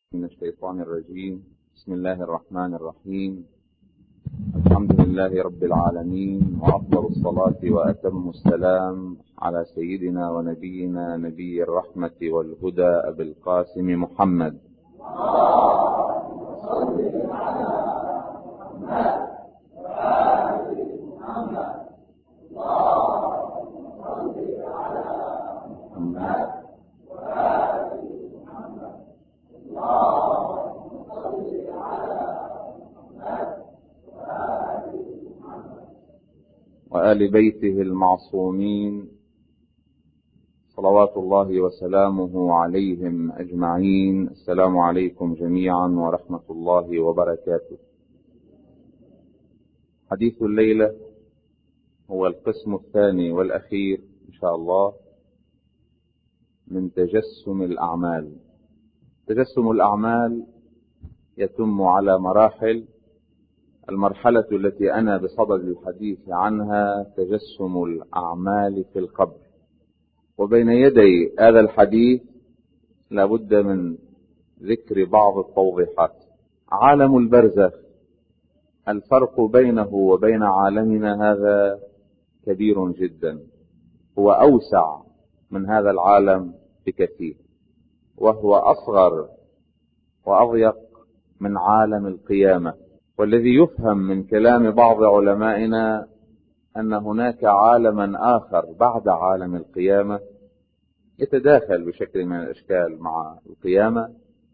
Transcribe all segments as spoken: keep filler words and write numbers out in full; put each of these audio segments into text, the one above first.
من الشيطان الرجيم. بسم الله الرحمن الرحيم. الحمد لله رب العالمين، وأفضل الصلاة وأتم السلام على سيدنا ونبينا نبي الرحمة والهدى أبي القاسم محمد. وآل بيته المعصومين صلوات الله وسلامه عليهم أجمعين. السلام عليكم جميعا ورحمة الله وبركاته. حديث الليلة هو القسم الثاني والأخير إن شاء الله من تجسم الأعمال. تجسم الأعمال يتم على مراحل. المرحلة التي أنا بصدد الحديث عنها تجسم الأعمال في القبر. وبين يدي هذا الحديث لابد من ذكر بعض التوضيحات. عالم البرزخ، الفرق بينه وبين عالمنا هذا كبير جدا، هو أوسع من هذا العالم بكثير، وهو أصغر وأضيق من عالم القيامة. والذي يفهم من كلام بعض علمائنا أن هناك عالما آخر بعد عالم القيامة يتداخل بشكل من الأشكال مع القيامة،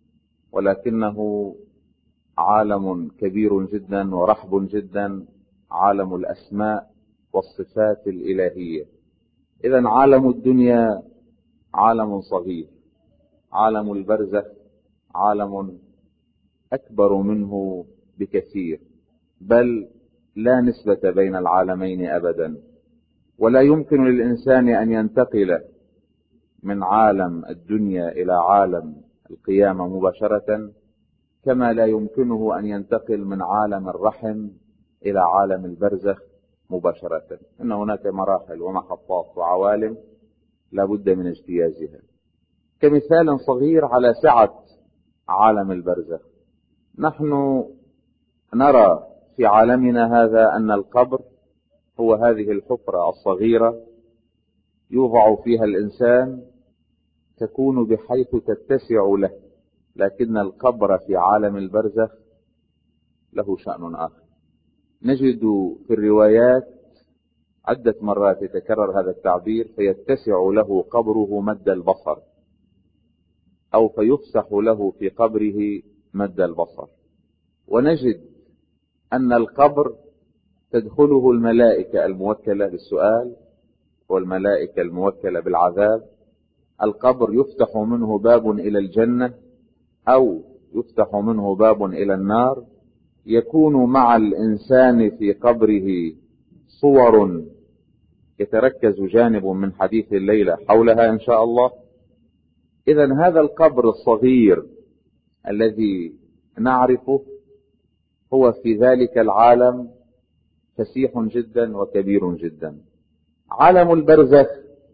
ولكنه عالم كبير جدا ورحب جدا، عالم الأسماء والصفات الإلهية. إذن عالم الدنيا عالم صغير، عالم البرزخ عالم أكبر منه بكثير، بل لا نسبة بين العالمين أبدا. ولا يمكن للإنسان أن ينتقل من عالم الدنيا إلى عالم القيامة مباشرة، كما لا يمكنه أن ينتقل من عالم الرحم إلى عالم البرزخ مباشرة. إن هناك مراحل ومحطات وعوالم لا بد من اجتيازها. كمثال صغير على سعة عالم البرزخ، نحن نرى في عالمنا هذا أن القبر هو هذه الحفرة الصغيرة يوضع فيها الإنسان، تكون بحيث تتسع له. لكن القبر في عالم البرزخ له شأن آخر. نجد في الروايات عدة مرات يتكرر هذا التعبير: فيتسع له قبره مد البصر، أو فيفسح له في قبره مد البصر. ونجد أن القبر تدخله الملائكة الموكلة بالسؤال والملائكة الموكلة بالعذاب. القبر يفتح منه باب إلى الجنة أو يفتح منه باب إلى النار. يكون مع الإنسان في قبره صور يتركز جانب من حديث الليلة حولها إن شاء الله. إذن هذا القبر الصغير الذي نعرفه هو في ذلك العالم فسيح جدا وكبير جدا. عالم البرزخ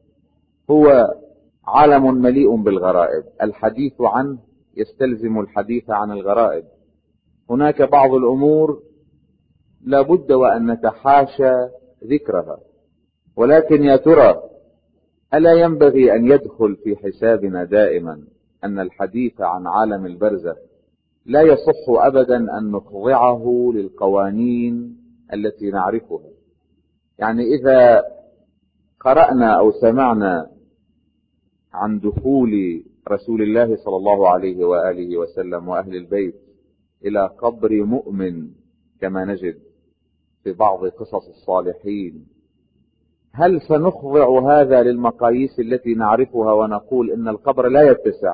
هو عالم مليء بالغرائب. الحديث عنه يستلزم الحديث عن الغرائب. هناك بعض الأمور لا بد وأن نتحاشى ذكرها، ولكن يا ترى ألا ينبغي أن يدخل في حسابنا دائما أن الحديث عن عالم البرزخ لا يصح أبدا أن نخضعه للقوانين التي نعرفها. يعني إذا قرأنا أو سمعنا عن دخول رسول الله صلى الله عليه وآله وسلم وأهل البيت إلى قبر مؤمن كما نجد في بعض قصص الصالحين، هل سنخضع هذا للمقاييس التي نعرفها ونقول إن القبر لا يتسع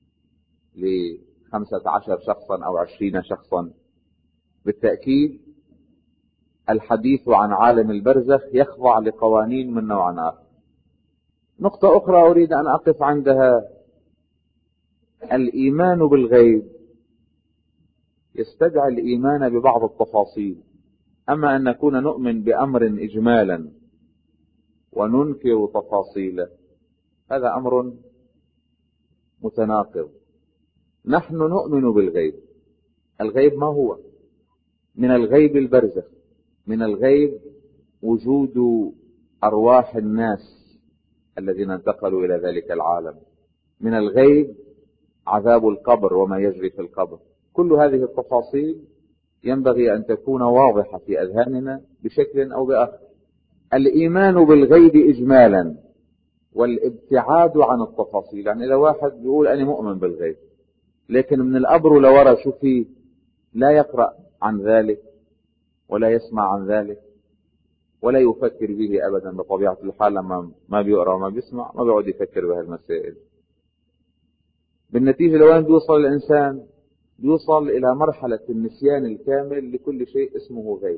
لخمسة عشر شخصا أو عشرين شخصا؟ بالتأكيد الحديث عن عالم البرزخ يخضع لقوانين من نوع آخر. نقطة أخرى أريد أن أقف عندها: الإيمان بالغيب يستدعي الإيمان ببعض التفاصيل. أما أن نكون نؤمن بأمر إجمالا وننكر تفاصيله، هذا أمر متناقض. نحن نؤمن بالغيب. الغيب ما هو؟ من الغيب البرزخ، من الغيب وجود أرواح الناس الذين انتقلوا إلى ذلك العالم، من الغيب عذاب القبر وما يجري في القبر. كل هذه التفاصيل ينبغي أن تكون واضحة في أذهاننا بشكل أو بآخر. الإيمان بالغيب إجمالا والابتعاد عن التفاصيل. يعني إذا واحد بيقول أنا مؤمن بالغيب لكن من الأبر لورا شو فيه، لا يقرأ عن ذلك ولا يسمع عن ذلك ولا يفكر به أبدا بطبيعة الحال، لما ما بيقرأ وما بيسمع ما بيقعد يفكر بهالمسائل. بالنتيجة لوين بيوصل الإنسان؟ بيوصل إلى مرحلة النسيان الكامل لكل شيء اسمه غيب.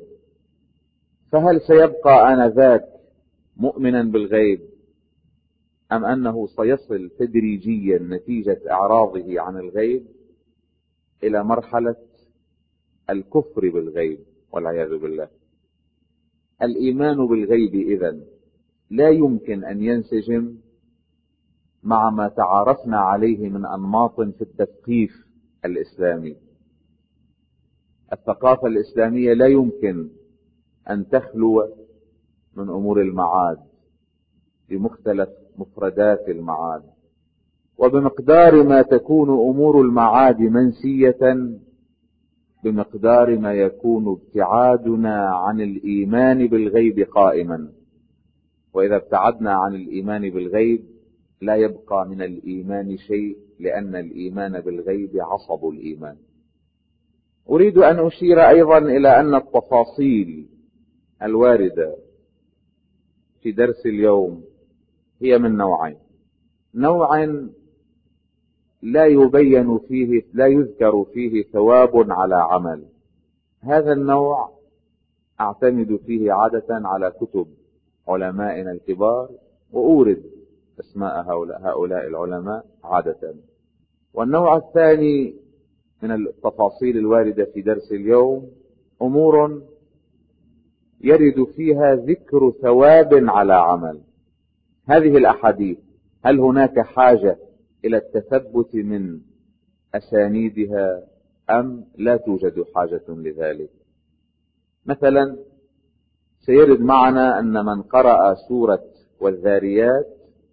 فهل سيبقى آنذاك مؤمنا بالغيب، أم أنه سيصل تدريجيا نتيجة إعراضه عن الغيب إلى مرحلة الكفر بالغيب والعياذ بالله؟ الإيمان بالغيب إذن لا يمكن أن ينسجم مع ما تعارفنا عليه من أنماط في التثقيف الإسلامي. الثقافة الإسلامية لا يمكن أن تخلو من أمور المعاد بمختلف مفردات المعاد، وبمقدار ما تكون أمور المعاد منسية بمقدار ما يكون ابتعادنا عن الإيمان بالغيب قائما. وإذا ابتعدنا عن الإيمان بالغيب لا يبقى من الإيمان شيء، لأن الإيمان بالغيب عصب الإيمان. أريد أن أشير أيضا إلى أن التفاصيل الواردة في درس اليوم هي من نوعين. نوع لا يبين فيه، لا يذكر فيه ثواب على عمل. هذا النوع أعتمد فيه عادة على كتب علمائنا الكبار وأورد أسماء هؤلاء العلماء عادة. والنوع الثاني من التفاصيل الواردة في درس اليوم أمور يرد فيها ذكر ثواب على عمل. هذه الأحاديث هل هناك حاجة إلى التثبت من أسانيدها أم لا توجد حاجة لذلك؟ مثلا سيرد معنا أن من قرأ سورة والذاريات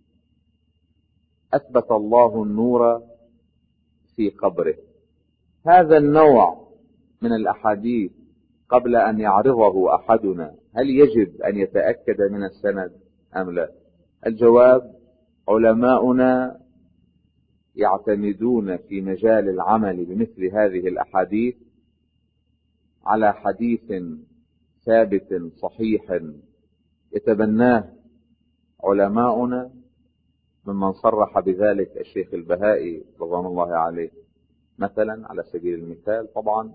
أثبت الله النور في قبره. هذا النوع من الأحاديث قبل أن يعرضه أحدنا هل يجب أن يتأكد من السند أم لا؟ الجواب: علماؤنا يعتمدون في مجال العمل بمثل هذه الأحاديث على حديث ثابت صحيح يتبناه علماؤنا، ممن صرح بذلك الشيخ البهائي رضوان الله عليه مثلا على سبيل المثال. طبعا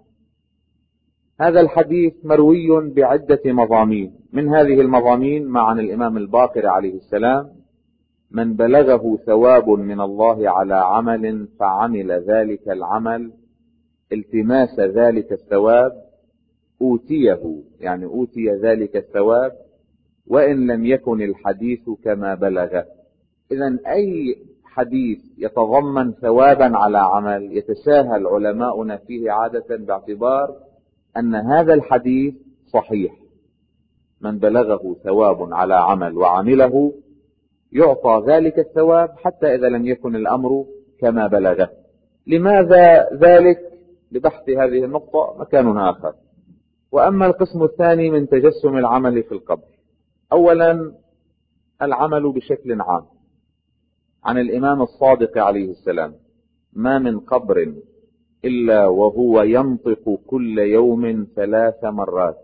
هذا الحديث مروي بعدة مضامين. من هذه المضامين مع عن الإمام الباقر عليه السلام: من بلغه ثواب من الله على عمل فعمل ذلك العمل التماس ذلك الثواب أوتيه، يعني أوتي ذلك الثواب وإن لم يكن الحديث كما بلغ. إذن أي حديث يتضمن ثوابا على عمل يتساهل علماؤنا فيه عادة باعتبار أن هذا الحديث صحيح. من بلغه ثواب على عمل وعمله يعطى ذلك الثواب حتى إذا لم يكن الأمر كما بلغه. لماذا ذلك؟ لبحث هذه النقطة مكان آخر. وأما القسم الثاني من تجسم العمل في القبر: أولا العمل بشكل عام عن الإمام الصادق عليه السلام: ما من قبر إلا وهو ينطق كل يوم ثلاث مرات: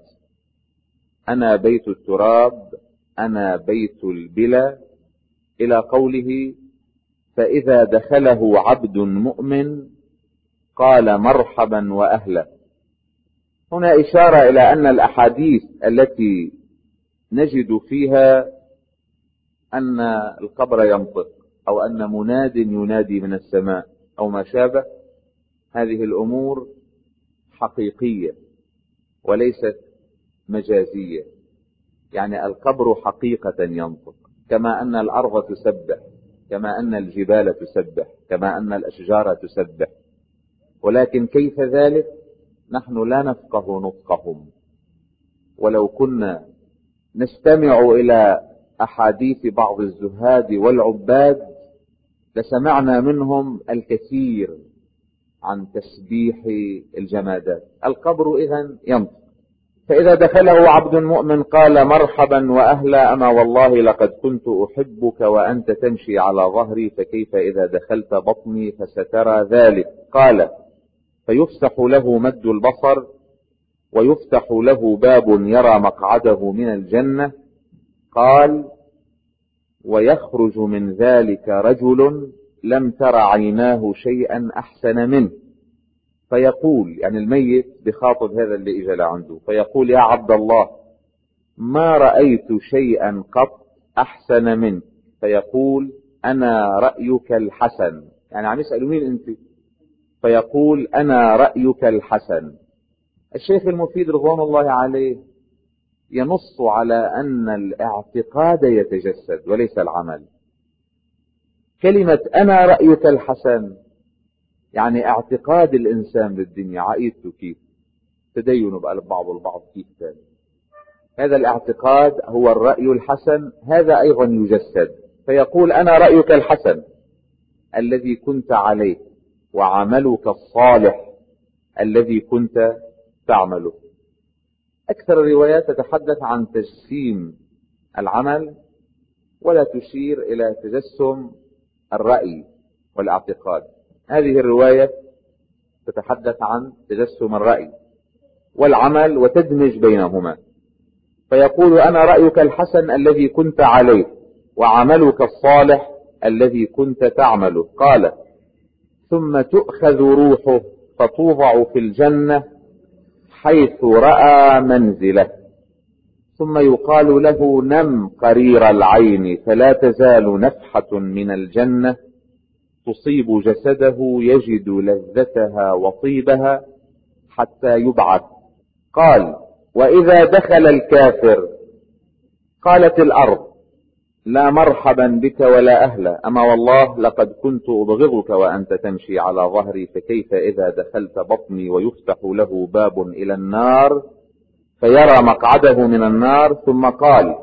أنا بيت التراب، أنا بيت البلا، إلى قوله: فإذا دخله عبد مؤمن قال مرحبا وأهلا. هنا إشارة إلى أن الأحاديث التي نجد فيها أن القبر ينطق أو أن مناد ينادي من السماء أو ما شابه، هذه الأمور حقيقية وليست مجازية. يعني القبر حقيقة ينطق، كما أن الأرض تسبح، كما أن الجبال تسبح، كما أن الأشجار تسبح. ولكن كيف ذلك؟ نحن لا نفقه نطقهم، ولو كنا نستمع إلى أحاديث بعض الزهاد والعباد لسمعنا منهم الكثير عن تسبيح الجمادات. القبر إذن ينطق، فإذا دخله عبد مؤمن قال مرحبا وأهلا، أما والله لقد كنت أحبك وأنت تمشي على ظهري، فكيف إذا دخلت بطني فسترى ذلك؟ قال فيفسح له مد البصر ويفتح له باب يرى مقعده من الجنة. قال ويخرج من ذلك رجل لم تر عيناه شيئا أحسن منه، فيقول، يعني الميت بخاطب هذا اللي إجا لعنده، فيقول يا عبد الله ما رأيت شيئا قط أحسن منك، فيقول أنا رأيك الحسن، يعني عم يسألوا مين أنت؟ فيقول أنا رأيك الحسن. الشيخ المفيد رضوان الله عليه ينص على أن الاعتقاد يتجسد وليس العمل. كلمة أنا رأيك الحسن يعني اعتقاد الإنسان بالدنيا، عقيدته كيف، تدينه بقلب بعض البعض كيف ثاني، هذا الاعتقاد هو الرأي الحسن، هذا أيضا يجسد. فيقول أنا رأيك الحسن الذي كنت عليه وعملك الصالح الذي كنت تعمله. أكثر الروايات تتحدث عن تجسيم العمل ولا تشير إلى تجسم الرأي والاعتقاد. هذه الرواية تتحدث عن تجسم الرأي والعمل وتدمج بينهما. فيقول أنا رأيك الحسن الذي كنت عليه وعملك الصالح الذي كنت تعمله. قال ثم تؤخذ روحه فتوضع في الجنة حيث رأى منزله، ثم يقال له نم قرير العين، فلا تزال نفحة من الجنة تصيب جسده يجد لذتها وطيبها حتى يبعث. قال وإذا دخل الكافر قالت الأرض لا مرحبا بك ولا أهلا، أما والله لقد كنت أبغضك وأنت تمشي على ظهري، فكيف إذا دخلت بطني؟ ويفتح له باب إلى النار فيرى مقعده من النار. ثم قال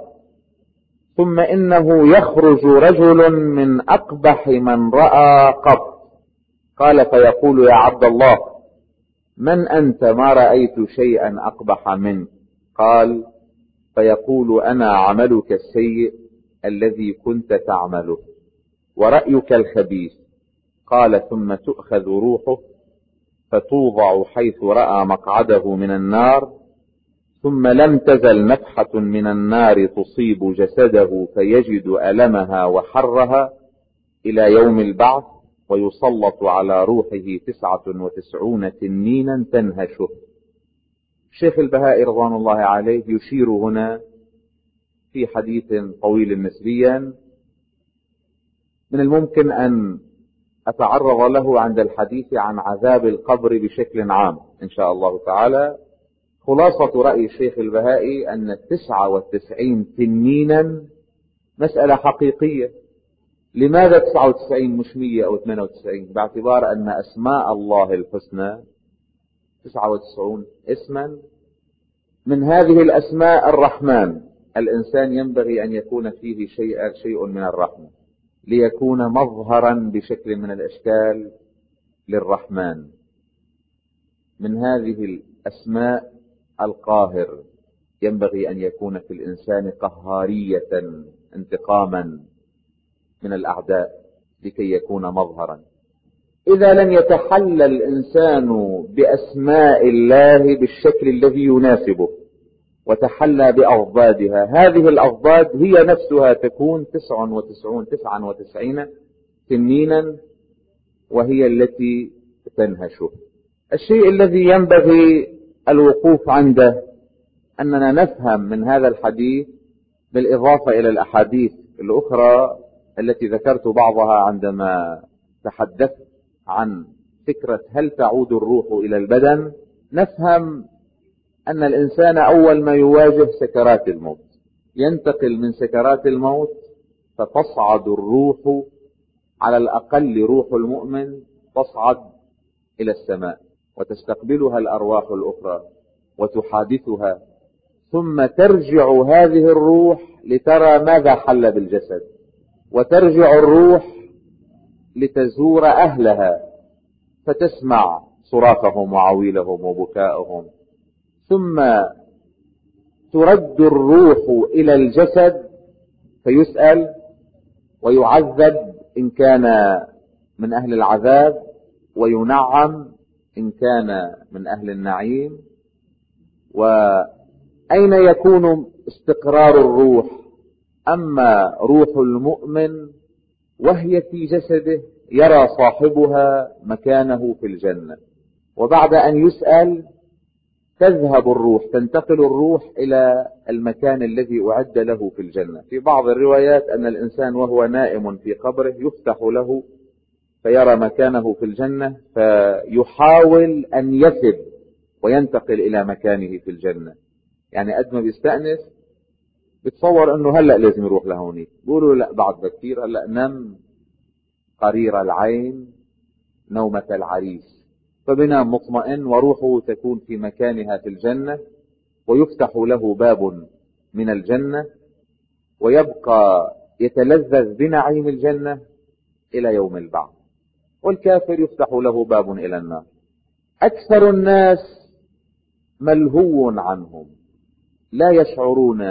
ثم إنه يخرج رجل من أقبح من رأى قط. قال فيقول يا عبد الله من أنت؟ ما رأيت شيئا أقبح منك. قال فيقول أنا عملك السيء الذي كنت تعمله ورأيك الخبيث. قال ثم تؤخذ روحه فتوضع حيث رأى مقعده من النار، ثم لم تزل نفحة من النار تصيب جسده فيجد ألمها وحرها إلى يوم البعث، ويسلط على روحه تسعة وتسعون تنينا تنهشه. الشيخ البهائي رضوان الله عليه يشير هنا في حديث طويل نسبيا من الممكن أن أتعرض له عند الحديث عن عذاب القبر بشكل عام إن شاء الله تعالى. خلاصة رأي الشيخ البهائي أن التسعة والتسعين تنينا مسألة حقيقية. لماذا تسعة وتسعين مش مية أو ثمانية وتسعين؟ باعتبار أن أسماء الله الحسنى تسعة وتسعون اسما، من هذه الأسماء الرحمن. الإنسان ينبغي أن يكون فيه شيء, شيء من الرحمة ليكون مظهرا بشكل من الأشكال للرحمن. من هذه الأسماء القاهر، ينبغي أن يكون في الإنسان قهارية انتقاما من الأعداء لكي يكون مظهرا. إذا لم يتحلى الإنسان بأسماء الله بالشكل الذي يناسبه وتحلى بأضدادها، هذه الأضداد هي نفسها تكون تسع وتسعون تسعا وتسعين تنينا وهي التي تنهشه. الشيء الذي ينبغي الوقوف عنده أننا نفهم من هذا الحديث بالإضافة إلى الأحاديث الأخرى التي ذكرت بعضها عندما تحدثت عن فكرة هل تعود الروح إلى البدن، نفهم أن الإنسان أول ما يواجه سكرات الموت ينتقل من سكرات الموت فتصعد الروح، على الأقل روح المؤمن تصعد إلى السماء وتستقبلها الأرواح الأخرى وتحادثها، ثم ترجع هذه الروح لترى ماذا حل بالجسد، وترجع الروح لتزور أهلها فتسمع صراخهم وعويلهم وبكاءهم، ثم ترد الروح إلى الجسد فيسأل ويعذب إن كان من أهل العذاب، وينعم إن كان من أهل النعيم. وأين يكون استقرار الروح؟ أما روح المؤمن وهي في جسده يرى صاحبها مكانه في الجنة، وبعد أن يسأل تذهب الروح، تنتقل الروح إلى المكان الذي أعد له في الجنة. في بعض الروايات أن الإنسان وهو نائم في قبره يفتح له فيرى مكانه في الجنة، فيحاول أن يثب وينتقل إلى مكانه في الجنة. يعني قد ما بيستأنس بتصور أنه هلأ لازم يروح لهوني، بيقولوا لا بعد بكثير، هلأ نم قرير العين نومة العريس، فبنام مطمئن وروحه تكون في مكانها في الجنة، ويفتح له باب من الجنة ويبقى يتلذذ بنعيم الجنة إلى يوم البعث. والكافر يفتح له باب إلى النار. أكثر الناس ملهو عنهم، لا يشعرون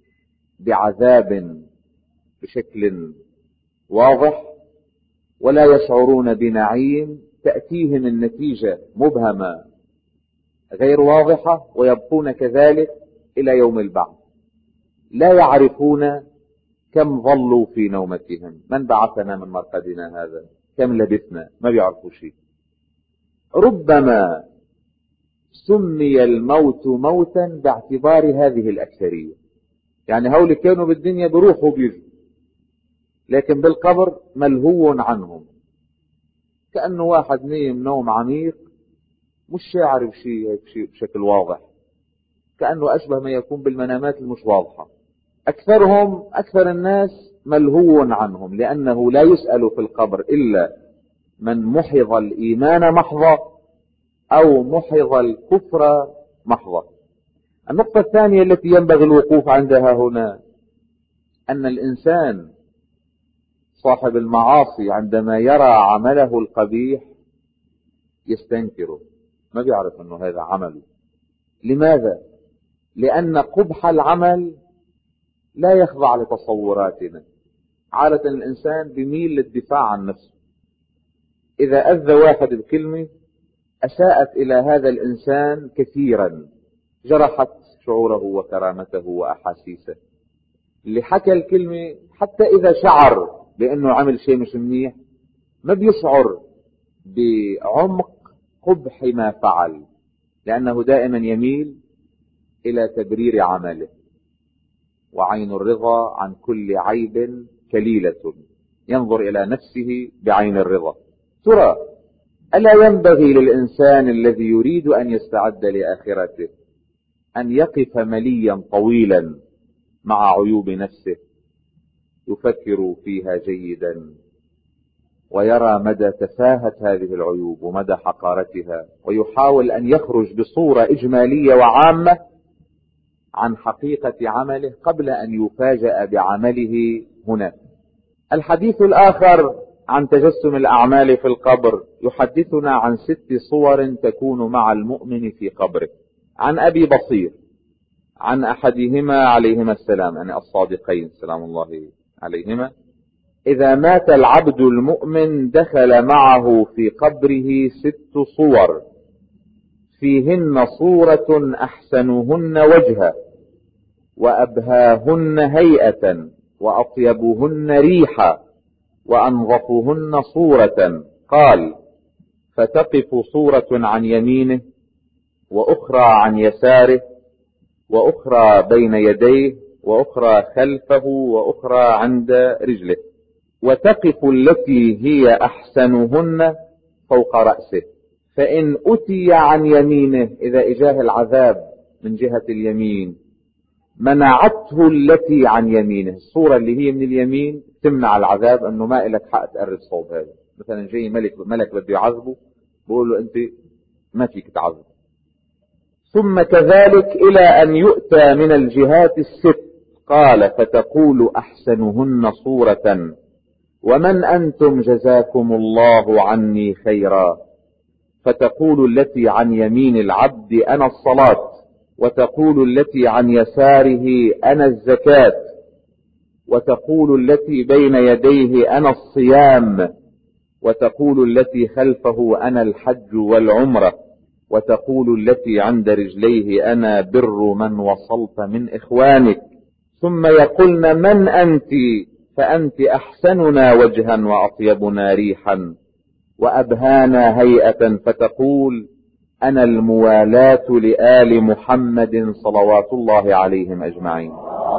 بعذاب بشكل واضح، ولا يشعرون بنعيم، تأتيهم النتيجة مبهمة غير واضحة، ويبقون كذلك إلى يوم البعث. لا يعرفون كم ظلوا في نومتهم، من بعثنا من مرقدنا هذا، كم لبثنا، ما بيعرفوا شيء. ربما سمي الموت موتا باعتبار هذه الأكثرية، يعني هؤلاء كانوا بالدنيا بروحوا بيجوا، لكن بالقبر ملهو عنهم، كأنه واحد نيم نوم عميق مش شاعر بشيء بشكل واضح، كأنه أشبه ما يكون بالمنامات المش واضحة. أكثرهم أكثر الناس ملهو عنهم، لأنه لا يسأل في القبر إلا من محض الإيمان محضة أو محض الكفر محضة. النقطة الثانية التي ينبغي الوقوف عندها هنا أن الإنسان صاحب المعاصي عندما يرى عمله القبيح يستنكره، ما بيعرف أنه هذا عمله. لماذا؟ لأن قبح العمل لا يخضع لتصوراتنا. عادة الإنسان بيميل للدفاع عن نفسه. إذا أذى واحد بكلمة أساءت إلى هذا الإنسان كثيرا، جرحت شعوره وكرامته وأحاسيسه. اللي حكى الكلمة حتى إذا شعر بأنه عمل شيء مش منيح ما بيشعر بعمق قبح ما فعل، لأنه دائما يميل إلى تبرير عمله. وعين الرضا عن كل عيب كليلة، ينظر إلى نفسه بعين الرضا. ترى ألا ينبغي للإنسان الذي يريد أن يستعد لآخرته أن يقف مليا طويلا مع عيوب نفسه، يفكر فيها جيدا ويرى مدى تفاهة هذه العيوب ومدى حقارتها، ويحاول أن يخرج بصورة إجمالية وعامة عن حقيقة عمله قبل أن يفاجأ بعمله هنا. الحديث الآخر عن تجسم الأعمال في القبر يحدثنا عن ست صور تكون مع المؤمن في قبره. عن أبي بصير عن أحدهما عليهما السلام، يعني الصادقين سلام الله عليهما: إذا مات العبد المؤمن دخل معه في قبره ست صور فيهن صورة أحسنهن وجها وأبهاهن هيئة وأطيبهن ريحا وأنظفهن صورة. قال: فتقف صورة عن يمينه وأخرى عن يساره وأخرى بين يديه وأخرى خلفه وأخرى عند رجله، وتقف التي هي أحسنهن فوق رأسه، فإن أتي عن يمينه إذا إجاه العذاب من جهة اليمين منعته التي عن يمينه. الصورة اللي هي من اليمين تمنع العذاب، أنه ما إلك حق تقرب صوب هذا. مثلا جاي ملك ملك بده يعذبه بقول له أنت ما فيك تعذب. ثم كذلك إلى أن يؤتى من الجهات الست، قال فتقول أحسنهن صورة ومن أنتم جزاكم الله عني خيرا، فتقول التي عن يمين العبد أنا الصلاة، وتقول التي عن يساره أنا الزكاة، وتقول التي بين يديه أنا الصيام، وتقول التي خلفه أنا الحج والعمرة، وتقول التي عند رجليه أنا بر من وصلت من إخوانك. ثم يقولن من أنت؟ فأنت أحسننا وجها وأطيبنا ريحا وأبهانا هيئة، فتقول أنا الموالاة لآل محمد صلوات الله عليهم أجمعين.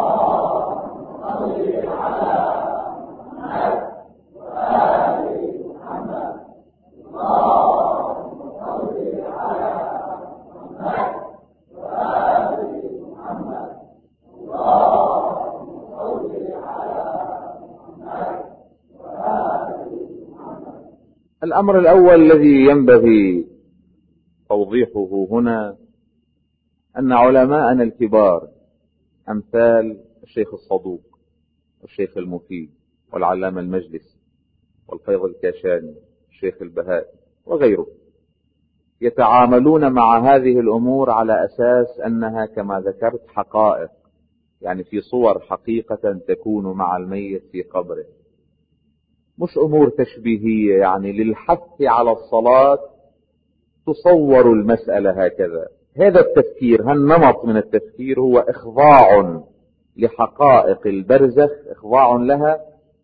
الأمر الأول الذي ينبغي توضيحه هنا أن علماءنا الكبار أمثال الشيخ الصدوق والشيخ المفيد والعلامة المجلسي والفيض الكاشاني الشيخ البهائي وغيره يتعاملون مع هذه الأمور على أساس أنها كما ذكرت حقائق، يعني في صور حقيقة تكون مع الميت في قبره، مش أمور تشبيهية. يعني للحث على الصلاة تصور المسألة هكذا. هذا التفكير، هالنمط من التفكير هو إخضاع لحقائق البرزخ، إخضاع لها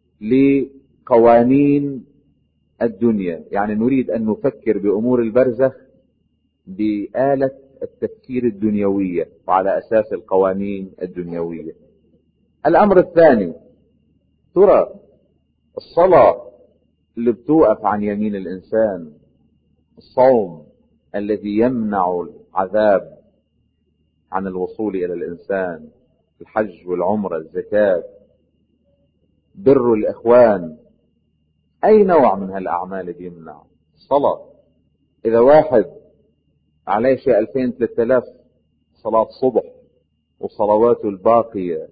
لقوانين الدنيا. يعني نريد أن نفكر بأمور البرزخ بآلة التفكير الدنيوية وعلى أساس القوانين الدنيوية. الأمر الثاني، ترى الصلاة اللي بتوقف عن يمين الإنسان، الصوم الذي يمنع العذاب عن الوصول إلى الإنسان، الحج والعمرة، الزكاة، بر الإخوان، أي نوع من هالأعمال بيمنع؟ الصلاة. إذا واحد عليه شيء ألفين ثلاثة آلاف صلاة صبح وصلواته الباقية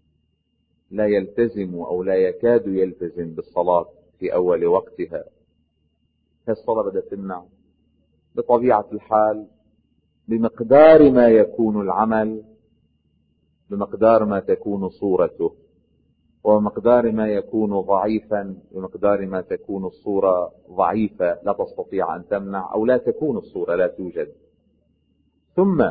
لا يلتزم أو لا يكاد يلتزم بالصلاة في أول وقتها، هالصلاة بدها تمنع بطبيعة الحال. بمقدار ما يكون العمل بمقدار ما تكون صورته، ومقدار ما يكون ضعيفا بمقدار ما تكون الصورة ضعيفة لا تستطيع أن تمنع، أو لا تكون الصورة لا توجد. ثم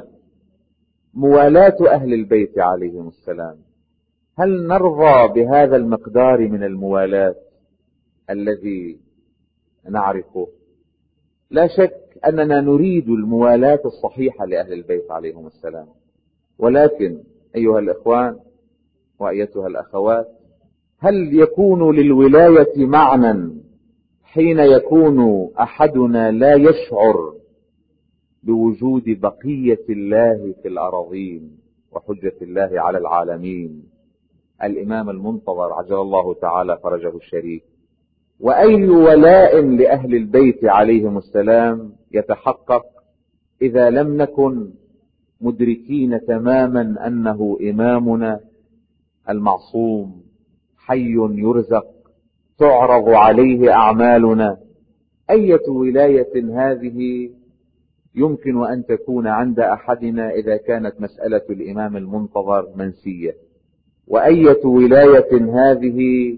موالاة أهل البيت عليهم السلام، هل نرضى بهذا المقدار من الموالاة الذي نعرفه؟ لا شك أننا نريد الموالاة الصحيحة لأهل البيت عليهم السلام، ولكن أيها الإخوان وأيتها الأخوات، هل يكون للولاية معنى حين يكون أحدنا لا يشعر بوجود بقية الله في الأراضين وحجة الله على العالمين، الإمام المنتظر عجل الله تعالى فرجه الشريف؟ وأي ولاء لأهل البيت عليهم السلام يتحقق إذا لم نكن مدركين تماما أنه إمامنا المعصوم حي يرزق تعرض عليه أعمالنا؟ أية ولاية هذه يمكن أن تكون عند أحدنا إذا كانت مسألة الإمام المنتظر منسية؟ وأية ولاية هذه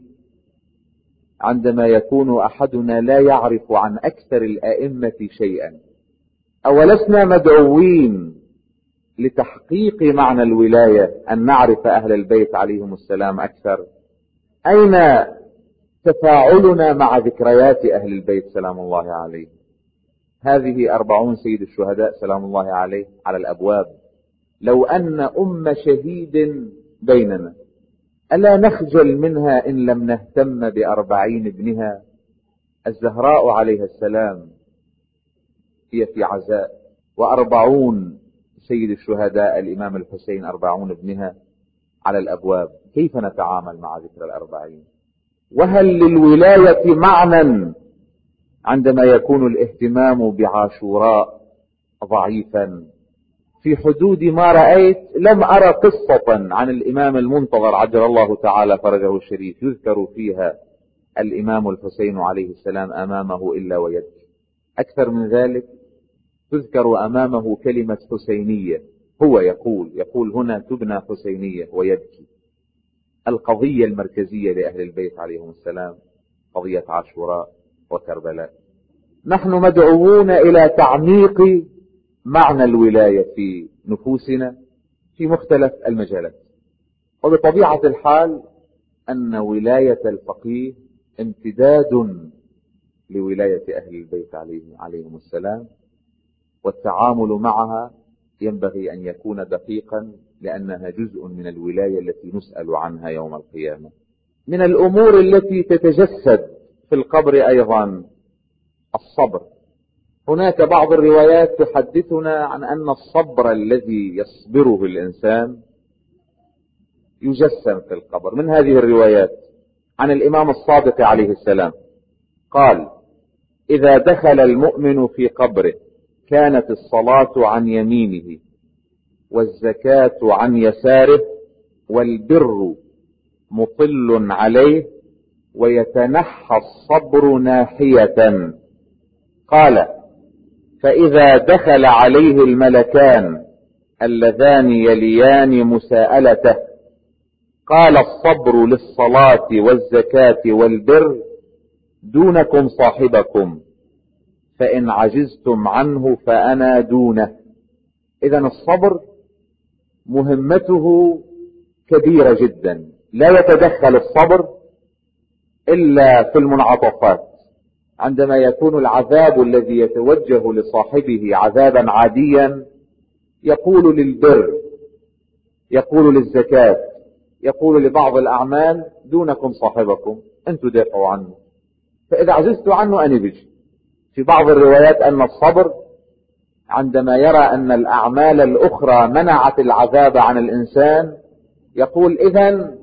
عندما يكون أحدنا لا يعرف عن أكثر الأئمة شيئا؟ أولسنا مدعوين لتحقيق معنى الولاية أن نعرف أهل البيت عليهم السلام أكثر؟ أين تفاعلنا مع ذكريات أهل البيت سلام الله عليه؟ هذه أربعون سيد الشهداء سلام الله عليه على الأبواب. لو أن أم شهيد بيننا ألا نخجل منها إن لم نهتم بأربعين ابنها؟ الزهراء عليها السلام هي في عزاء، وأربعون سيد الشهداء الإمام الحسين أربعون ابنها على الأبواب. كيف نتعامل مع ذكر الأربعين؟ وهل للولاية معنى عندما يكون الاهتمام بعاشوراء ضعيفا في حدود ما رأيت. لم أرى قصة عن الإمام المنتظر عجل الله تعالى فرجه الشريف يذكر فيها الإمام الحسين عليه السلام أمامه إلا ويبكي. أكثر من ذلك تذكر أمامه كلمة حسينية، هو يقول يقول هنا تبنى حسينية ويبكي. القضية المركزية لأهل البيت عليهم السلام قضية عاشوراء وكربلاء. نحن مدعوون إلى تعميق معنى الولاية في نفوسنا في مختلف المجالات، وبطبيعة الحال أن ولاية الفقيه امتداد لولاية أهل البيت عليهم السلام، والتعامل معها ينبغي أن يكون دقيقا لأنها جزء من الولاية التي نسأل عنها يوم القيامة. من الأمور التي تتجسد في القبر أيضا الصبر. هناك بعض الروايات تحدثنا عن أن الصبر الذي يصبره الإنسان يجسم في القبر. من هذه الروايات عن الإمام الصادق عليه السلام قال: إذا دخل المؤمن في قبره كانت الصلاة عن يمينه والزكاة عن يساره والبر مطل عليه ويتنحى الصبر ناحية. قال: فإذا دخل عليه الملكان اللذان يليان مساءلته قال: الصبر للصلاة والزكاة والبر دونكم صاحبكم، فإن عجزتم عنه فأنا دونه. إذن الصبر مهمته كبيرة جدا، لا يتدخل الصبر إلا في المنعطفات. عندما يكون العذاب الذي يتوجه لصاحبه عذابا عاديا يقول للبر، يقول للزكاة، يقول لبعض الأعمال دونكم صاحبكم، أنتم دافعوا عنه، فإذا عجزت عنه أنا بجي. في بعض الروايات أن الصبر عندما يرى أن الأعمال الأخرى منعت العذاب عن الإنسان يقول: إذن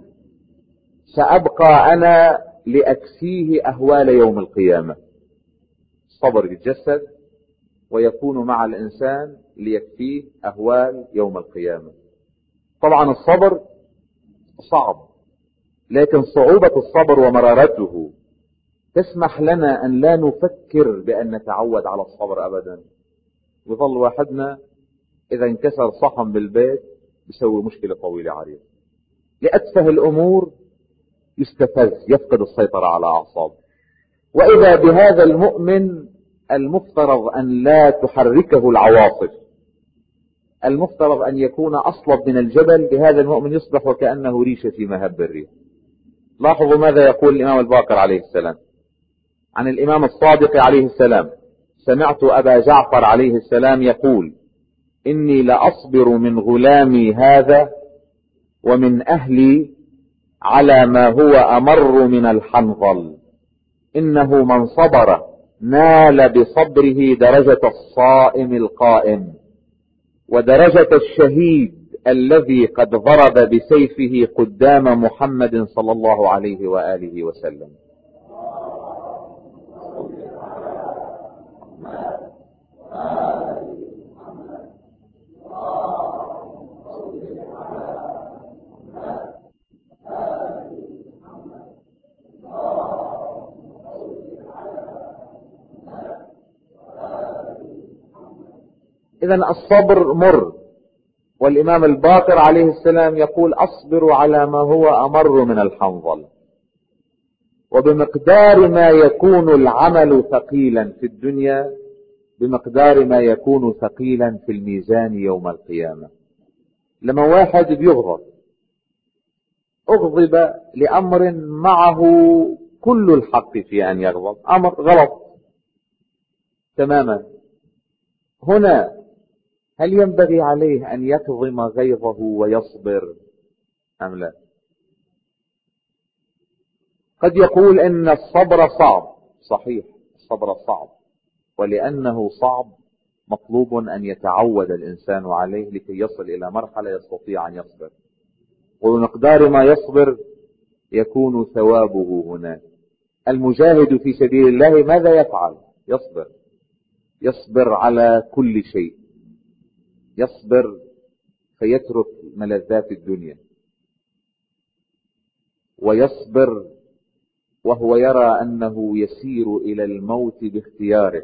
سأبقى أنا لأكفيه أهوال يوم القيامة. الصبر يتجسد ويكون مع الإنسان ليكفيه أهوال يوم القيامة. طبعا الصبر صعب، لكن صعوبة الصبر ومرارته تسمح لنا أن لا نفكر بأن نتعود على الصبر أبدا. وظل واحدنا إذا انكسر صحن بالبيت يسوي مشكلة طويلة عريضة، لأتفه الأمور يستفز، يفقد السيطرة على أعصابه. وإذا بهذا المؤمن المفترض أن لا تحركه العواصف، المفترض أن يكون أصلب من الجبل، بهذا المؤمن يصبح وكأنه ريشة في مهب الريح. لاحظوا ماذا يقول الإمام الباقر عليه السلام عن الإمام الصادق عليه السلام: سمعت أبا جعفر عليه السلام يقول: إني لأصبر من غلامي هذا ومن أهلي على ما هو أمر من الحنظل، إنه من صبر نال بصبره درجة الصائم القائم ودرجة الشهيد الذي قد ضرب بسيفه قدام محمد صلى الله عليه وآله وسلم. إذن الصبر مر، والإمام الباقر عليه السلام يقول: أصبر على ما هو أمر من الحنظل. وبمقدار ما يكون العمل ثقيلا في الدنيا بمقدار ما يكون ثقيلا في الميزان يوم القيامة. لما واحد بيغضب، أغضب لأمر معه كل الحق في أن يغضب، أمر غلط تماما، هنا هل ينبغي عليه أن يكظم غيظه ويصبر أم لا؟ قد يقول إن الصبر صعب، صحيح الصبر صعب، ولأنه صعب مطلوب أن يتعود الإنسان عليه لكي يصل إلى مرحلة يستطيع أن يصبر، وبمقدار ما يصبر يكون ثوابه هناك. المجاهد في سبيل الله ماذا يفعل؟ يصبر، يصبر على كل شيء، يصبر فيترك ملذات الدنيا، ويصبر وهو يرى أنه يسير إلى الموت باختياره،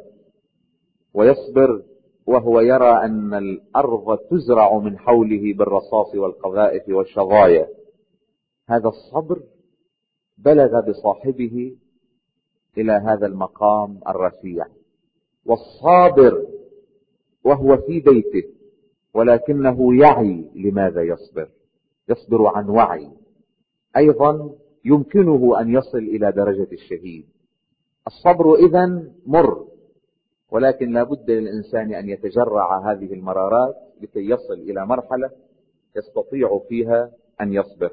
ويصبر وهو يرى أن الأرض تزرع من حوله بالرصاص والقذائف والشظايا. هذا الصبر بلغ بصاحبه إلى هذا المقام الرفيع. والصابر وهو في بيته ولكنه يعي لماذا يصبر، يصبر عن وعي، أيضا يمكنه أن يصل إلى درجة الشهيد. الصبر إذن مر، ولكن لا بد للإنسان أن يتجرع هذه المرارات لكي يصل إلى مرحلة يستطيع فيها أن يصبر.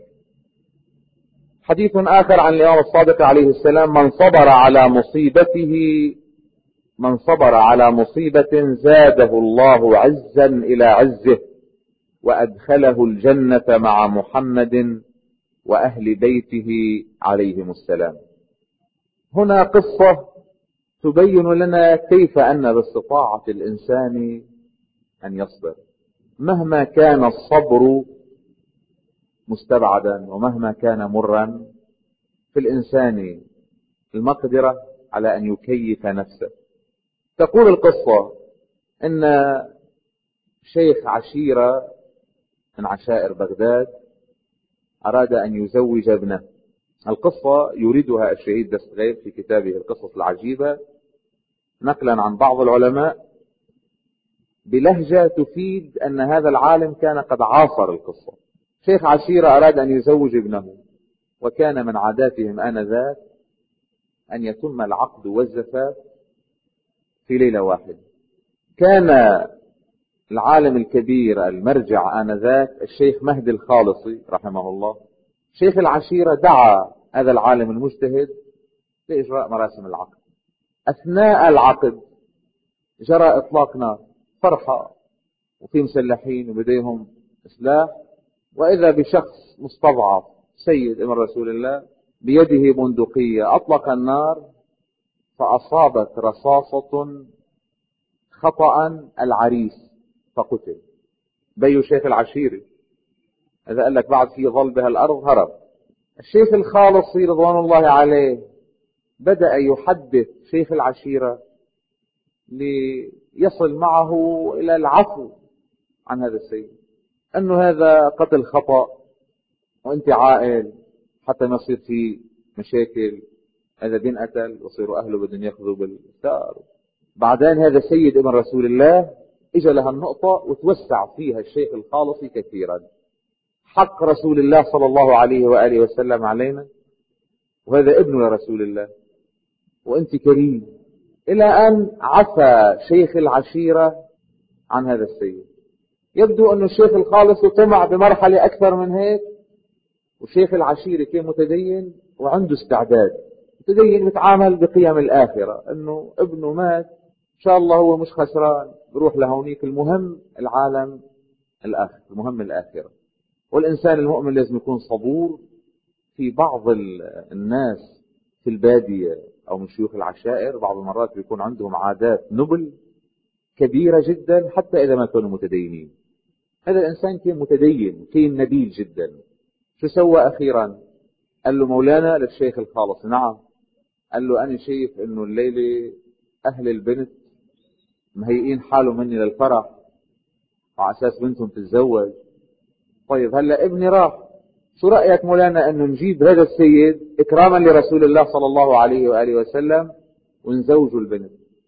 حديث آخر عن الإمام الصادق عليه السلام: من صبر على مصيبته من صبر على مصيبة زاده الله عزا إلى عزه وأدخله الجنة مع محمد وأهل بيته عليهم السلام. هنا قصة تبين لنا كيف أن باستطاعة الإنسان أن يصبر مهما كان الصبر مستبعدا ومهما كان مرا. في الإنسان المقدرة على أن يكيف نفسه. تقول القصة إن شيخ عشيرة من عشائر بغداد أراد أن يزوج ابنه. القصة يريدها الشهيد دستغير في كتابه القصص العجيبة نقلا عن بعض العلماء بلهجة تفيد أن هذا العالم كان قد عاصر القصة. شيخ عشيرة أراد أن يزوج ابنه، وكان من عاداتهم آنذاك أن يتم العقد والزفاف في ليلة واحدة. كان العالم الكبير المرجع آنذاك الشيخ مهدي الخالصي رحمه الله. شيخ العشيرة دعا هذا العالم المجتهد لإجراء مراسم العقد. أثناء العقد جرى إطلاق نار، فرحة وفي مسلحين وبديهم سلاح، وإذا بشخص مستضعف سيد أمر رسول الله بيده بندقية أطلق النار فأصابت رصاصة خطأ العريس فقتل. بيو شيخ العشيري إذا قال لك بعد في ظل بها الأرض هرب. الشيخ الخالصي رضوان الله عليه بدأ يحدث شيخ العشيرة ليصل معه إلى العفو عن هذا السيد، أنه هذا قتل خطأ وأنت عائل حتى ما يصير في مشاكل، هذا بينقتل وصيروا أهله بدهم يأخذوا بالثار. بعدين هذا سيد ابن رسول الله إجا لها النقطة وتوسع فيها الشيخ الخالصي كثيرا. حق رسول الله صلى الله عليه وآله وسلم علينا، وهذا ابن رسول الله وأنت كريم، إلى أن عفى شيخ العشيرة عن هذا السيد. يبدو أن الشيخ الخالصي طمع بمرحلة أكثر من هيك، وشيخ العشيرة كان متدين وعنده استعداد، متدين متعامل بقيم الآخرة، أنه ابنه مات إن شاء الله هو مش خسران بروح لهونيك، المهم العالم الآخر، المهم الآخرة. والإنسان المؤمن لازم يكون صبور. في بعض الناس في البادية أو من شيوخ العشائر بعض المرات بيكون عندهم عادات نبل كبيرة جدا حتى إذا ما كانوا متدينين. هذا الإنسان كان متدين، كان نبيل جدا. شو سوى أخيرا؟ قال له مولانا للشيخ الخالص: نعم. قال له أنا شايف أنه الليلة أهل البنت مهيئين حاله مني للفرح على أساس بنتهم تتزوج. طيب هلأ ابني راح، شو رأيك مولانا أنه نجيب هذا السيد إكراما لرسول الله صلى الله عليه وآله وسلم ونزوجوا البنت؟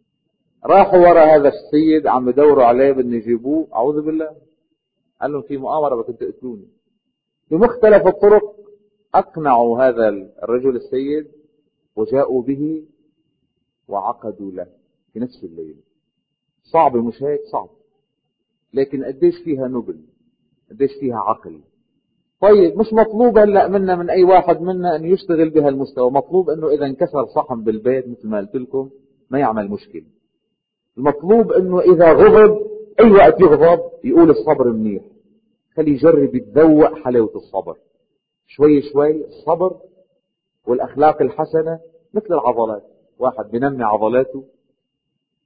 راحوا وراء هذا السيد عم يدوروا عليه بدهم يجيبوه، أعوذ بالله. قال لهم في مؤامرة بدكم تقتلوني. بمختلف الطرق أقنعوا هذا الرجل السيد وجاءوا به وعقدوا له في نفس الليل. صعب مش هيك؟ صعب، لكن قديش فيها نبل، قديش فيها عقل. طيب مش مطلوب هلا منا من أي واحد منا أن يشتغل بها المستوى، مطلوب أنه إذا انكسر صحن بالبيت مثل ما قلت لكم ما يعمل مشكلة. المطلوب أنه إذا غضب أي وقت يغضب يقول الصبر منيح، خلي يجرب يتذوق حلاوة الصبر شوي شوي. الصبر والأخلاق الحسنة مثل العضلات، واحد بنمي عضلاته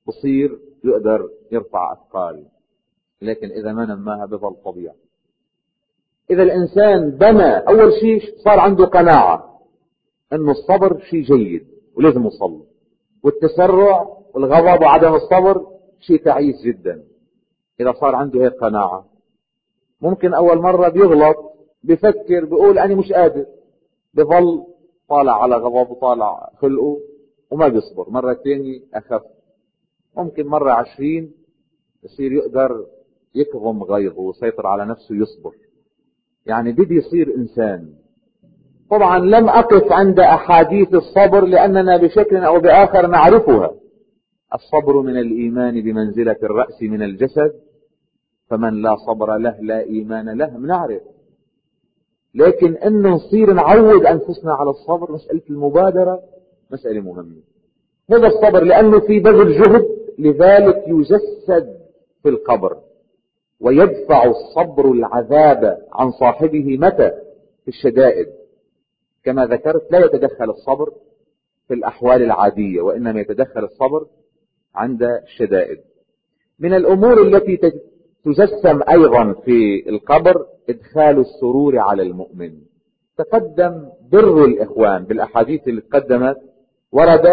بصير يقدر يرفع أثقال، لكن إذا ما نماها بظل طبيعي. إذا الإنسان بنى أول شيء صار عنده قناعة أنه الصبر شيء جيد ولازم يصلي، والتسرع والغضب وعدم الصبر شيء تعيس جدا. إذا صار عنده هيك قناعة، ممكن أول مرة بيغلط، بيفكر بيقول أنا مش قادر، بظل طالع على غضب وطالع خلقه وما بيصبر. مرة تانية أخف، ممكن مرة عشرين يصير يقدر يكظم غيظه ويسيطر على نفسه يصبر. يعني بدي يصير إنسان. طبعا لم أقف عند أحاديث الصبر لأننا بشكل أو بآخر نعرفها. الصبر من الإيمان بمنزلة الرأس من الجسد، فمن لا صبر له لا إيمان له، بنعرف. لكن أن نصير نعود أنفسنا على الصبر، مسألة المبادرة مسألة مهمة. هذا الصبر لأنه في بذل جهد، لذلك يجسد في القبر، ويدفع الصبر العذاب عن صاحبه متى؟ في الشدائد. كما ذكرت لا يتدخل الصبر في الأحوال العادية، وإنما يتدخل الصبر عند الشدائد. من الأمور التي تجسم أيضا في القبر إدخال السرور على المؤمن. تقدم بر الإخوان بالأحاديث اللي تقدمت، ورد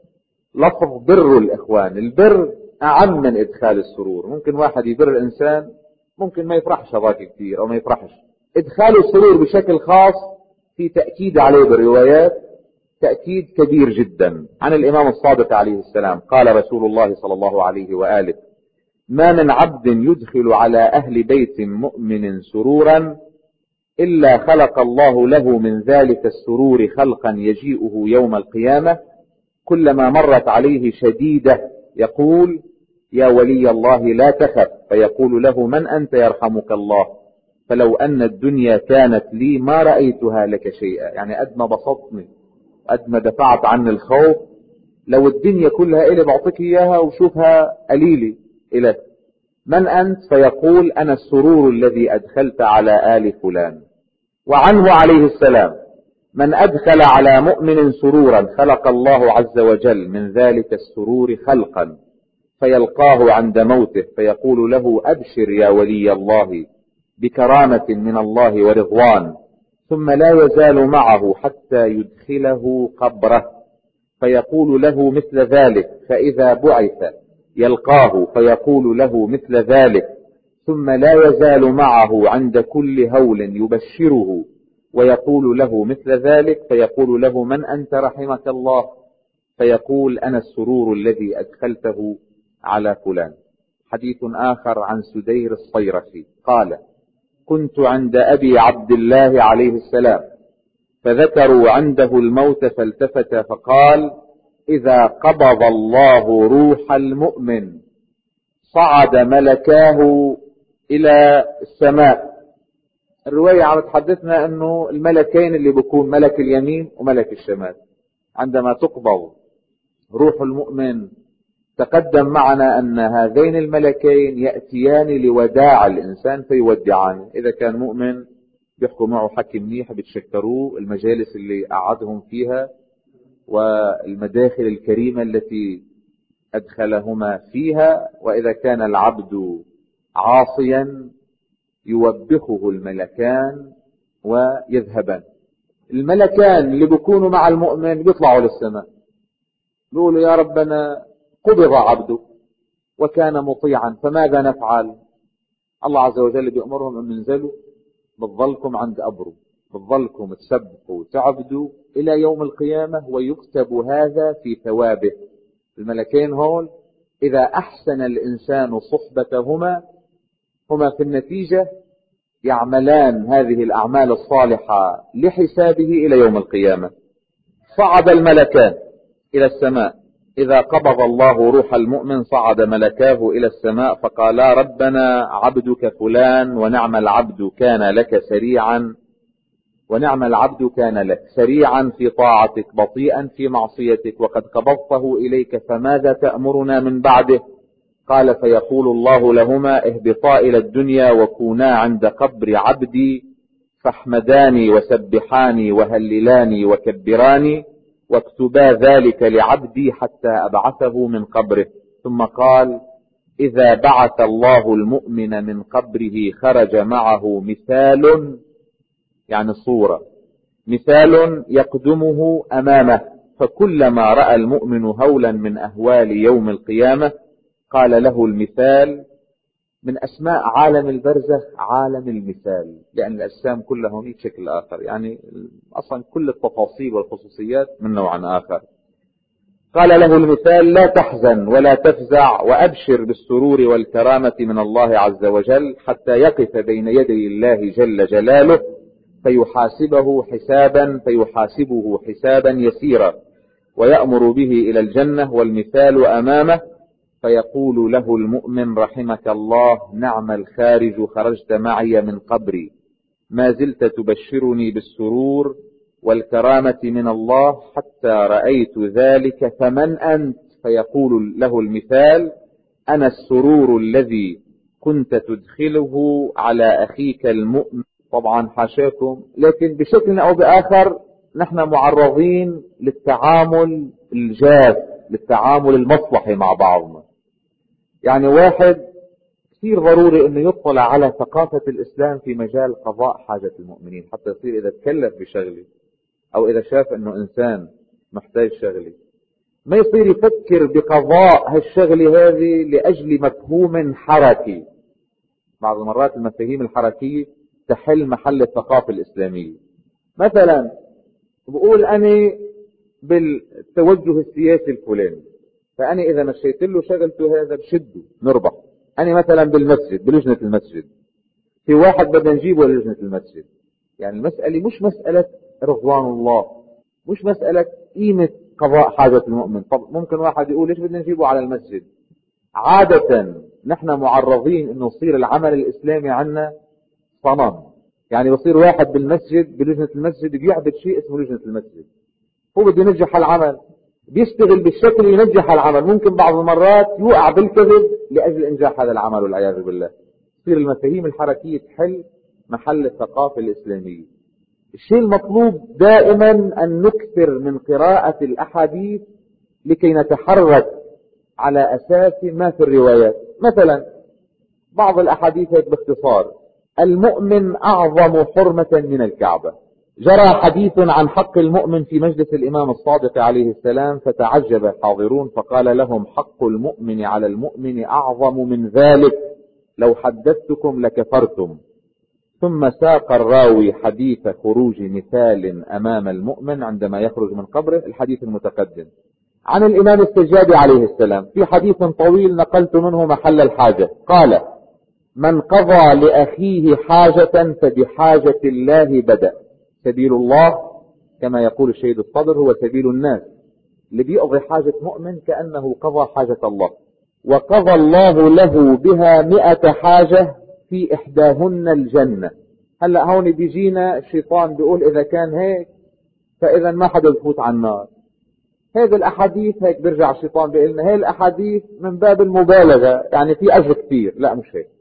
لفظ بر الإخوان. البر أعم من إدخال السرور. ممكن واحد يبر إنسان ممكن ما يفرحش هذاك كثير أو ما يفرحش. إدخال السرور بشكل خاص في تأكيد عليه بالروايات تأكيد كبير جدا. عن الإمام الصادق عليه السلام قال رسول الله صلى الله عليه وآله: ما من عبد يدخل على أهل بيت مؤمن سرورا إلا خلق الله له من ذلك السرور خلقا يجيئه يوم القيامة، كلما مرت عليه شديدة يقول: يا ولي الله لا تخف، فيقول له: من أنت يرحمك الله؟ فلو أن الدنيا كانت لي ما رأيتها لك شيئا. يعني قد ما بسطني، قد ما دفعت عني الخوف، لو الدنيا كلها إلي بعطيك إياها وشوفها قليلة إليك. من أنت؟ فيقول: أنا السرور الذي أدخلت على آل فلان. وعنه عليه السلام: من أدخل على مؤمن سرورا خلق الله عز وجل من ذلك السرور خلقا، فيلقاه عند موته فيقول له: أبشر يا ولي الله بكرامة من الله ورضوان، ثم لا يزال معه حتى يدخله قبره، فيقول له مثل ذلك، فإذا بعث يلقاه فيقول له مثل ذلك، ثم لا يزال معه عند كل هول يبشره ويقول له مثل ذلك، فيقول له: من أنت رحمك الله؟ فيقول: أنا السرور الذي أدخلته على فلان. حديث آخر عن سدير الصيرفي قال: كنت عند أبي عبد الله عليه السلام، فذكروا عنده الموت فالتفت فقال: إذا قبض الله روح المؤمن صعد ملكاه إلى السماء. الرواية عم تحدثنا أنه الملكين اللي بيكون ملك اليمين وملك الشمال، عندما تقبض روح المؤمن تقدم معنا أن هذين الملكين يأتيان لوداع الإنسان فيودعان. إذا كان مؤمن بيحكوا معه حكي منيح، بتشكروه المجالس اللي قعدهم فيها والمداخل الكريمة التي أدخلهما فيها. وإذا كان العبد عاصيا يوبخه الملكان ويذهبان. الملكان اللي بيكونوا مع المؤمن بيطلعوا للسماء، بيقولوا: يا ربنا قبض عبده وكان مطيعا فماذا نفعل؟ الله عز وجل بيأمرهم أن ينزلوا، بتظلكم عند أبره، بتظلكم تسبحوا وتعبدوا إلى يوم القيامة ويكتب هذا في ثوابه. الملكين هول إذا أحسن الإنسان صحبتهما هما في النتيجة يعملان هذه الأعمال الصالحة لحسابه إلى يوم القيامة. صعد الملكان إلى السماء، إذا قبض الله روح المؤمن صعد ملكاه إلى السماء فقالا: ربنا عبدك فلان ونعم العبد كان لك سريعا، ونعم العبد كان لك سريعا في طاعتك بطيئا في معصيتك، وقد قبضته إليك فماذا تأمرنا من بعده؟ قال: فيقول الله لهما: اهبطا إلى الدنيا وكونا عند قبر عبدي فاحمداني وسبحاني وهللاني وكبراني، واكتبا ذلك لعبدي حتى أبعثه من قبره، ثم قال: إذا بعث الله المؤمن من قبره خرج معه مثال، يعني صورة، مثال يقدمه أمامه، فكلما رأى المؤمن هولا من أهوال يوم القيامة قال له المثال. من أسماء عالم البرزخ عالم المثال، لأن الأجسام كلها هناك شكل آخر، يعني أصلا كل التفاصيل والخصوصيات من نوع آخر. قال له المثال: لا تحزن ولا تفزع وأبشر بالسرور والكرامة من الله عز وجل، حتى يقف بين يدي الله جل جلاله فيحاسبه حسابا فيحاسبه حسابا يسيرا، ويأمر به إلى الجنة والمثال أمامه، فيقول له المؤمن: رحمك الله، نعم الخارج خرجت معي من قبري، ما زلت تبشرني بالسرور والكرامة من الله حتى رأيت ذلك، فمن أنت؟ فيقول له المثال: أنا السرور الذي كنت تدخله على أخيك المؤمن. طبعا حاشاكم، لكن بشكل أو بآخر نحن معرضين للتعامل الجاف، للتعامل المصلحي مع بعضنا. يعني واحد كثير ضروري انه يطلع على ثقافة الاسلام في مجال قضاء حاجة المؤمنين، حتى يصير اذا تكلف بشغله او اذا شاف انه انسان محتاج شغله ما يصير يفكر بقضاء هالشغله هذه لاجل مفهوم حركي. بعض المرات المفاهيم الحركية تحل محل الثقافة الاسلامية. مثلا بقول انا بالتوجه السياسي الفلاني، فأنا إذا مشيت له شغلته هذا بشده نربح. أنا مثلا بالمسجد بلجنة المسجد، في واحد بدنا نجيبه لجنة المسجد، يعني المسألة مش مسألة رضوان الله، مش مسألة قيمة قضاء حاجة المؤمن. طب ممكن واحد يقول ليش بدنا نجيبه على المسجد؟ عادة نحن معرضين انه يصير العمل الإسلامي عنا صنم، يعني بصير واحد بالمسجد بلجنة المسجد بيعبد شيء اسمه لجنة المسجد، هو بده ينجح العمل، بيشتغل بالشكل ينجح العمل، ممكن بعض المرات يوقع بالكذب لأجل إنجاح هذا العمل والعياذ بالله. تصير المفاهيم الحركية تحل محل الثقافة الإسلامية. الشيء المطلوب دائما أن نكثر من قراءة الأحاديث لكي نتحرك على أساس ما في الروايات. مثلا بعض الأحاديث باختصار: المؤمن أعظم حرمة من الكعبة. جرى حديث عن حق المؤمن في مجلس الإمام الصادق عليه السلام، فتعجب الحاضرون فقال لهم: حق المؤمن على المؤمن أعظم من ذلك، لو حدثتكم لكفرتم. ثم ساق الراوي حديث خروج مثال أمام المؤمن عندما يخرج من قبره، الحديث المتقدم عن الإمام السجاد عليه السلام، في حديث طويل نقلت منه محل الحاجة. قال: من قضى لأخيه حاجة فبحاجة الله بدأ. سبيل الله كما يقول الشهيد الصدر هو سبيل الناس، اللي بيقضي حاجة مؤمن كأنه قضى حاجة الله، وقضى الله له بها مئة حاجة في إحداهن الجنة. هلأ هون بيجينا الشيطان بيقول إذا كان هيك فإذا ما حدا يفوت على النار. هذه الأحاديث هيك بيرجع الشيطان بيقول لنا هي الأحاديث من باب المبالغة، يعني في أجر كثير. لا مش هيك،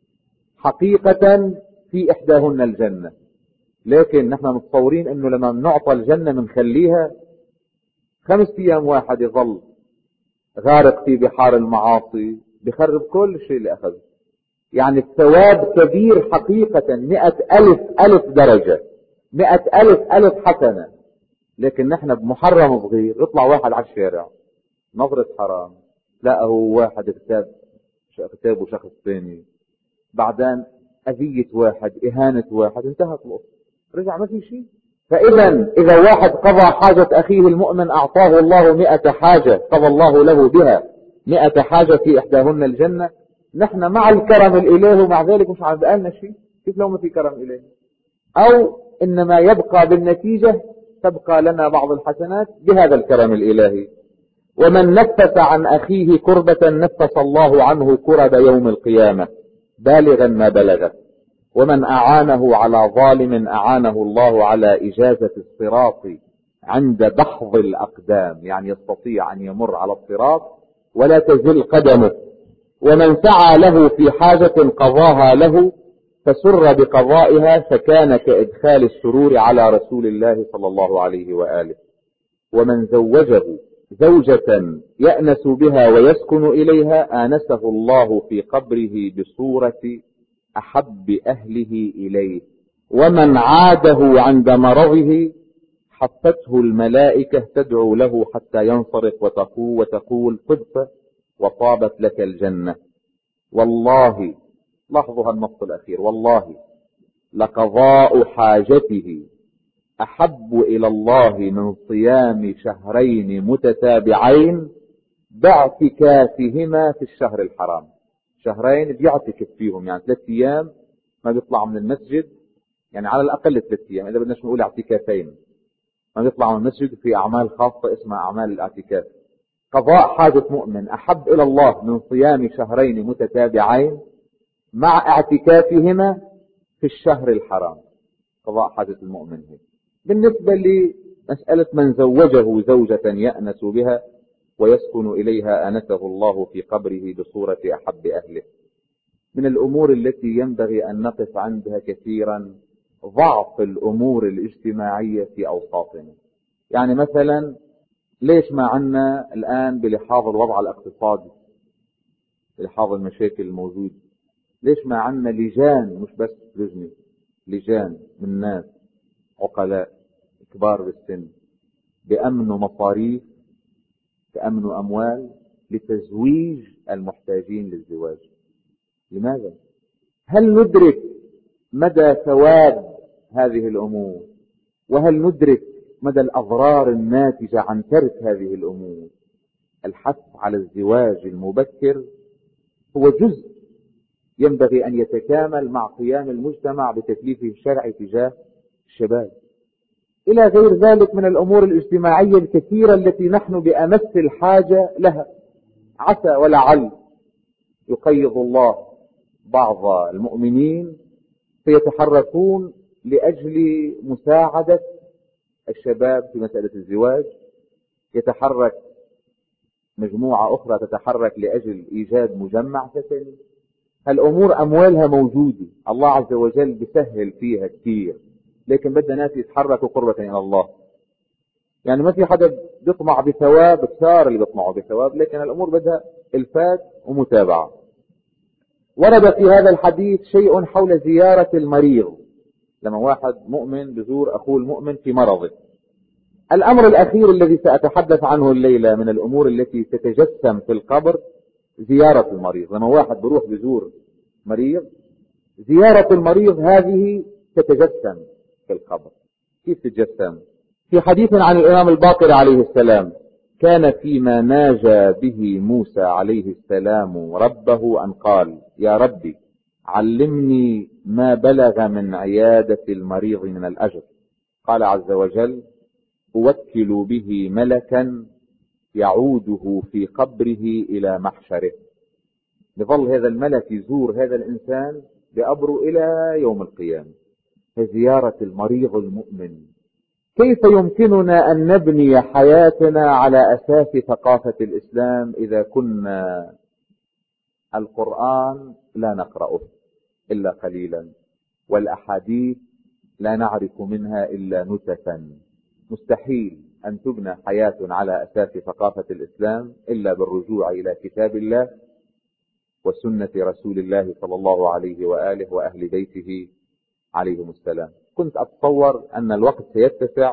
حقيقة في إحداهن الجنة، لكن نحن متصورين انه لما نعطى الجنة منخليها خمس ايام واحد يظل غارق في بحار المعاصي بخرب كل الشيء اللي اخذه. يعني الثواب كبير حقيقة، مئة الف الف درجة، مئة الف الف حسنة. لكن نحن بمحرم صغير يطلع واحد على الشارع نظرة حرام، لا هو واحد اغتاب اغتابه شخص ثاني، بعدين اذية واحد، اهانة واحد، انتهت القصة، رجع ما في شيء. فإذا إذا واحد قضى حاجة أخيه المؤمن أعطاه الله مئة حاجة قضى الله له بها مئة حاجة في إحداهن الجنة. نحن مع الكرم الإلهي ومع ذلك مش عم بقالنا شيء. كيف لو ما في كرم إلهي؟ أو إنما يبقى بالنتيجة تبقى لنا بعض الحسنات بهذا الكرم الإلهي. ومن نفس عن أخيه كربة نفس الله عنه كرب يوم القيامة بالغا ما بلغت. ومن أعانه على ظالم أعانه الله على إجازة الصراط عند دحض الأقدام، يعني يستطيع أن يمر على الصراط ولا تزل قدمه. ومن سعى له في حاجة قضاها له فسر بقضائها فكان كإدخال السرور على رسول الله صلى الله عليه وآله. ومن زوجه زوجة يأنس بها ويسكن إليها آنسه الله في قبره بصورة أحب أهله إليه، ومن عاده عند مرضه حفته الملائكة تدعو له حتى ينصرف وتقول, وتقول طبت وطابت لك الجنة. والله، لاحظوا النص الأخير، والله لقضاء حاجته أحب إلى الله من صيام شهرين متتابعين باعتكافهما في الشهر الحرام. شهرين بيعتكف فيهم، يعني ثلاث أيام ما بيطلع من المسجد، يعني على الأقل ثلاث أيام، إذا بدناش نقول اعتكافين، ما بيطلع من المسجد في أعمال خاصة اسمها أعمال الاعتكاف. قضاء حاجة مؤمن أحب إلى الله من صيام شهرين متتابعين مع اعتكافهما في الشهر الحرام. قضاء حاجة المؤمن هي. بالنسبة لمسألة من زوجه زوجة يأنس بها ويسكن إليها آنسه الله في قبره بصورة أحب أهله، من الأمور التي ينبغي أن نقف عندها كثيرا ضعف الأمور الاجتماعية في أوساطنا. يعني مثلا ليش ما عنا الآن بلحاظ الوضع الاقتصادي، بلحاظ المشاكل الموجودة، ليش ما عنا لجان، مش بس لجنة، لجان من ناس عقلاء كبار بالسن بأمنوا مصاريف، بأمنوا أموال لتزويج المحتاجين للزواج؟ لماذا؟ هل ندرك مدى ثواب هذه الأمور؟ وهل ندرك مدى الأضرار الناتجة عن ترك هذه الأمور؟ الحث على الزواج المبكر هو جزء ينبغي أن يتكامل مع قيام المجتمع بتكليفه الشرعي تجاه الشباب، إلى غير ذلك من الأمور الاجتماعية الكثيرة التي نحن بأمس الحاجة لها. عسى ولعل يقيض الله بعض المؤمنين فيتحركون لأجل مساعدة الشباب في مسألة الزواج، يتحرك مجموعة أخرى تتحرك لأجل إيجاد مجمع سكني. هالأمور أموالها موجودة، الله عز وجل بيسهل فيها كثير، لكن بدنا ناس يتحركوا قربة إلى الله. يعني ما في حدا بيطمع بثواب، كثار اللي بيطمعوا بثواب، لكن الأمور بدها الفات ومتابعة. ورد في هذا الحديث شيء حول زيارة المريض، لما واحد مؤمن بزور أخوه المؤمن في مرضه. الأمر الأخير الذي سأتحدث عنه الليلة من الأمور التي تتجسم في القبر زيارة المريض. لما واحد بروح بزور مريض، زيارة المريض هذه تتجسم في القبر. كيف تتجسم؟ في حديث عن الإمام الباقر عليه السلام: كان فيما ناجى به موسى عليه السلام ربه أن قال: يا ربي علمني ما بلغ من عيادة المريض من الأجر. قال عز وجل: أوكل به ملكا يعوده في قبره إلى محشره. يظل هذا الملك يزور هذا الإنسان بقبره إلى يوم القيامة. زيارة المريض المؤمن. كيف يمكننا أن نبني حياتنا على أساس ثقافة الإسلام إذا كنا القرآن لا نقرأه إلا قليلا، والأحاديث لا نعرف منها إلا نتفا؟ مستحيل أن تبنى حياة على أساس ثقافة الإسلام إلا بالرجوع إلى كتاب الله وسنة رسول الله صلى الله عليه وآله وأهل بيته عليهم السلام. كنت أتصور أن الوقت سيتسع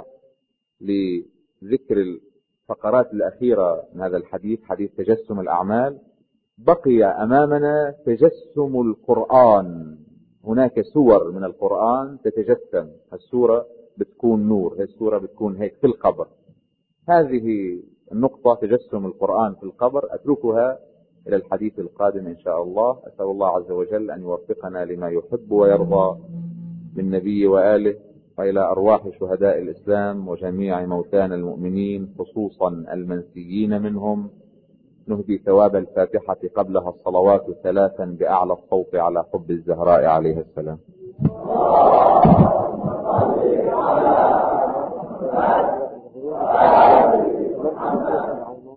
لذكر الفقرات الأخيرة من هذا الحديث، حديث تجسم الأعمال. بقي أمامنا تجسم القرآن. هناك سور من القرآن تتجسم، السورة بتكون نور، هذه السورة بتكون هيك في القبر. هذه النقطة تجسم القرآن في القبر أتركها إلى الحديث القادم إن شاء الله. أسأل الله عز وجل أن يوفقنا لما يحب ويرضى من نبي وآله، وإلى أرواح شهداء الإسلام وجميع موتانا المؤمنين خصوصا المنسيين منهم نهدي ثواب الفاتحة قبلها الصلوات ثلاثا بأعلى الصوت على حب الزهراء عليه السلام. Thank you.